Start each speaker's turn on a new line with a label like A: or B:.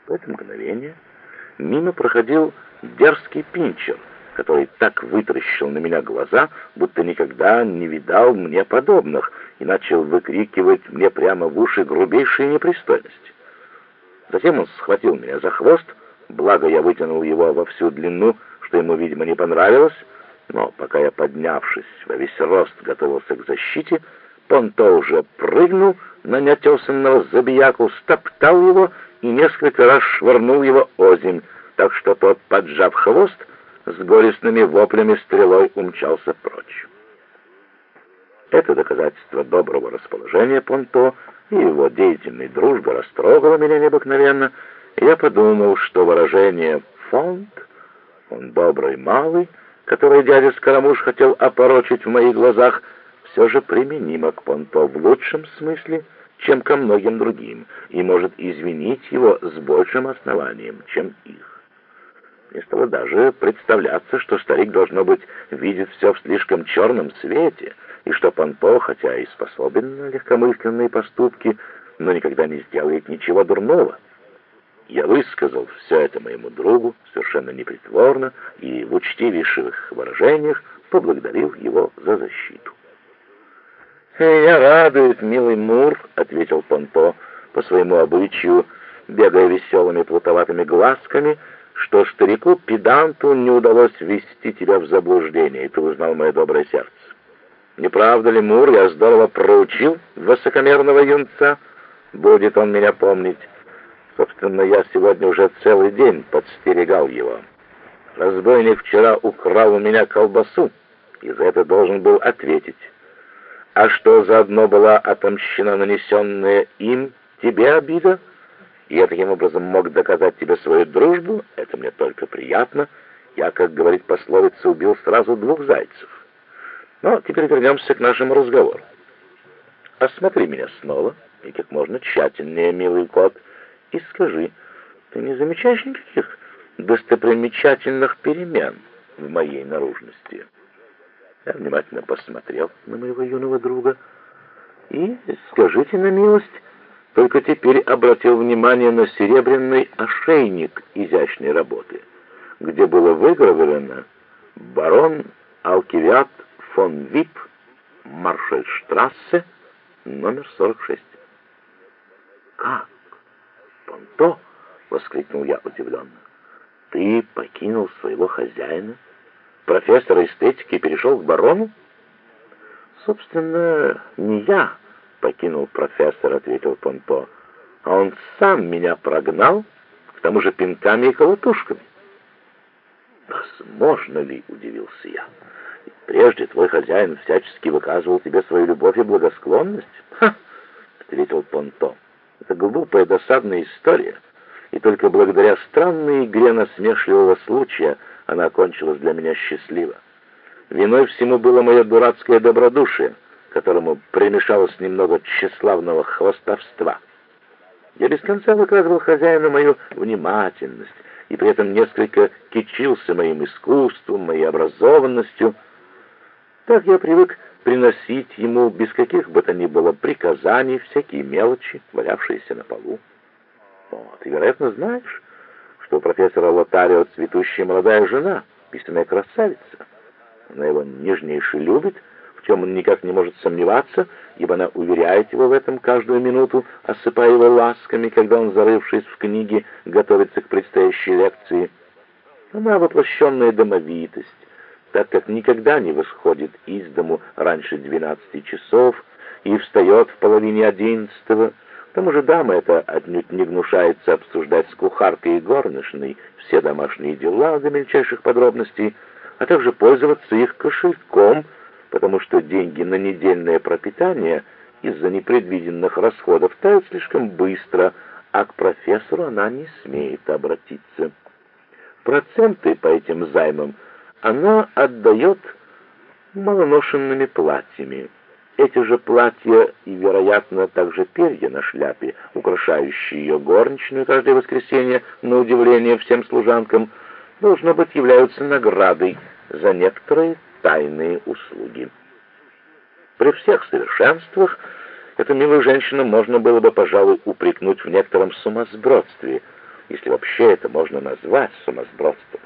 A: В это мгновение мимо проходил дерзкий Пинчер, который так вытаращил на меня глаза, будто никогда не видал мне подобных, и начал выкрикивать мне прямо в уши грубейшие непристойности. Затем он схватил меня за хвост, благо я вытянул его во всю длину, что ему, видимо, не понравилось, но пока я, поднявшись во весь рост, готовился к защите, Понто уже прыгнул на неотесанного забияку, стоптал его и несколько раз швырнул его озимь, так что тот, поджав хвост, с горестными воплями стрелой умчался прочь. Это доказательство доброго расположения Понто и его деятельной дружбы растрогало меня необыкновенно, и я подумал, что выражение «фонд», он добрый малый, которое дядя Скоромуш хотел опорочить в моих глазах, все же применимо к Понто в лучшем смысле, чем ко многим другим, и может извинить его с большим основанием, чем их. Мне стало даже представляться, что старик, должно быть, видит все в слишком черном свете, и что Понто, хотя и способен на легкомысленные поступки, но никогда не сделает ничего дурного. Я высказал все это моему другу совершенно непритворно и в учтивейших выражениях поблагодарил его за защиту. «Меня радует, милый Мур», — ответил Понто по своему обычаю, бегая веселыми плутоватыми глазками, «что старику-педанту не удалось ввести тебя в заблуждение, и ты узнал мое доброе сердце. Не правда ли, Мур, я здорово проучил высокомерного юнца? Будет он меня помнить. Собственно, я сегодня уже целый день подстерегал его. Разбойник вчера украл у меня колбасу, и за это должен был ответить. А что заодно была отомщена нанесенная им тебе обида, и я таким образом мог доказать тебе свою дружбу, это мне только приятно. Я, как говорит пословица, убил сразу двух зайцев. Но теперь вернемся к нашему разговору. Осмотри меня снова, и как можно тщательнее, милый кот, и скажи, ты не замечаешь никаких достопримечательных перемен в моей наружности?» Я внимательно посмотрел на моего юного друга и, скажите на милость, только теперь обратил внимание на серебряный ошейник изящной работы, где было выгравировано «Барон Алкивиад фон Вип, Маршальштрассе, номер 46». «Как? Понто?» — воскликнул я удивленно. «Ты покинул своего хозяина, профессора эстетики, и перешел к барону?» «Собственно, не я покинул профессора», — ответил Понто, «а он сам меня прогнал, к тому же пинками и колотушками». «Возможно ли?» — удивился я. «Прежде твой хозяин всячески выказывал тебе свою любовь и благосклонность?» «Ха!» — ответил Понто. «Это глупая, досадная история, и только благодаря странной игре насмешливого случая она окончилась для меня счастливо. Виной всему было мое дурацкое добродушие, которому примешалось немного тщеславного хвастовства. Я без конца выказывал хозяину мою внимательность, и при этом несколько кичился моим искусством, моей образованностью. Так я привык приносить ему без каких бы то ни было приказаний всякие мелочи, валявшиеся на полу. Ты, вероятно, знаешь, что у профессора Лотарио цветущая молодая жена, истинная красавица. Она его нежнейше любит, в чем он никак не может сомневаться, ибо она уверяет его в этом каждую минуту, осыпая его ласками, когда он, зарывшись в книги, готовится к предстоящей лекции. Она воплощенная домовитость, так как никогда не восходит из дому раньше 12 часов и встает в половине 11-го. К тому же дама эта отнюдь не гнушается обсуждать с кухаркой и горничной все домашние дела до мельчайших подробностей, а также пользоваться их кошельком, потому что деньги на недельное пропитание из-за непредвиденных расходов тают слишком быстро, а к профессору она не смеет обратиться. Проценты по этим займам она отдает малоношенными платьями. Эти же платья и, вероятно, также перья на шляпе, украшающие ее горничную каждое воскресенье, на удивление всем служанкам, должно быть, являются наградой за некоторые тайные услуги. При всех совершенствах эту милую женщину можно было бы, пожалуй, упрекнуть в некотором сумасбродстве, если вообще это можно назвать сумасбродством.